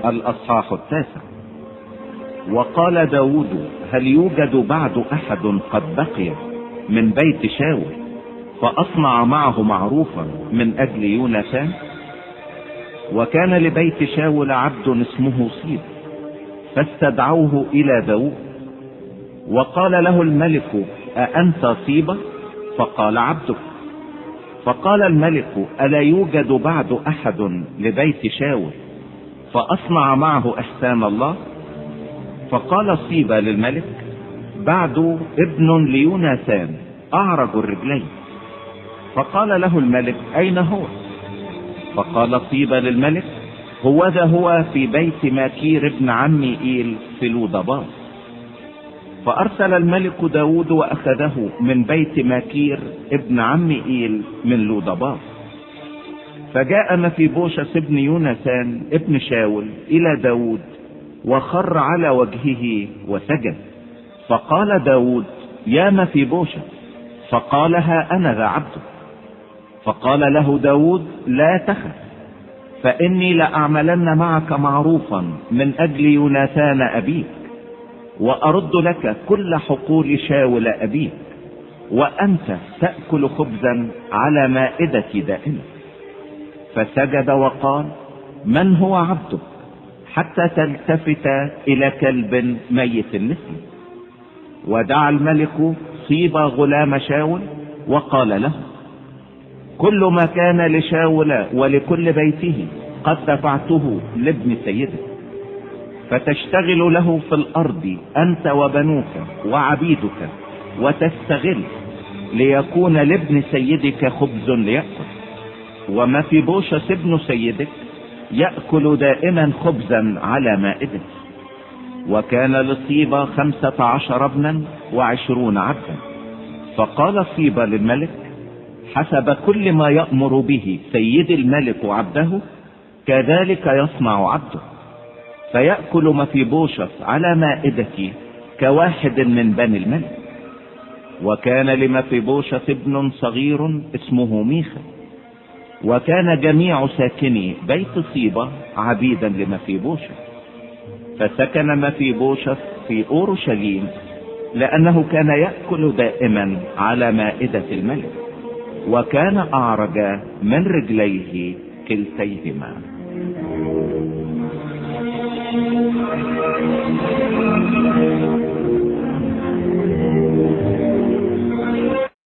الأصحاح 9. وقال داود: هل يوجد بعد أحد قد بقي من بيت شاول فأصنع معه معروفا من أجل يوناثان؟ وكان لبيت شاول عبد اسمه صيب، فاستدعوه إلى داود. وقال له الملك: أأنت صيبة؟ فقال: عبدك. فقال الملك: ألا يوجد بعد أحد لبيت شاول فأصنع معه إحسان الله؟ فقال صيبة للملك: بعد ابن ليوناثان أعرج الرجلين. فقال له الملك: أين هو؟ فقال صيبة للملك: هوذا هو في بيت ماكير ابن عم إيل في لودبار. فأرسل الملك داود وأخذه من بيت ماكير ابن عم إيل من لودبار. فجاء مفيبوشث ابن يوناثان ابن شاول إلى داود وخر على وجهه وسجد. فقال داود: يا مفيبوشث. فقال: ها أنا ذا عبدك. فقال له داود: لا تخف، فإني لأعملن معك معروفا من أجل يوناثان أبيك، وأرد لك كل حقول شاول أبيك، وأنت تأكل خبزا على مائدتي دائما. فسجد وقال: من هو عبدك حتى تلتفت إلى كلب ميت مثلي؟ ودعا الملك صيب غلام شاول وقال له: كل ما كان لشاول ولكل بيته قد دفعته لابن سيدك، فتشتغل له في الأرض أنت وبنوك وعبيدك، وتستغل ليكون لابن سيدك خبز ليأكل. ومفيبوشث ابن سيدك يأكل دائما خبزا على مائدته. وكان لصيبة 15 ابنا و20 عبدا. فقال صيبة للملك: حسب كل ما يأمر به سيد الملك عبده كذلك يصنع عبده، فيأكل مفيبوشث على مائدتي كواحد من بني الملك. وكان لمفيبوشث ابن صغير اسمه ميخا. وكان جميع ساكني بيت صيبة عبيدا لمفيبوشث. فسكن مفيبوشث في أورشليم، لأنه كان يأكل دائما على مائدة الملك، وكان أعرج من رجليه كلتيهما.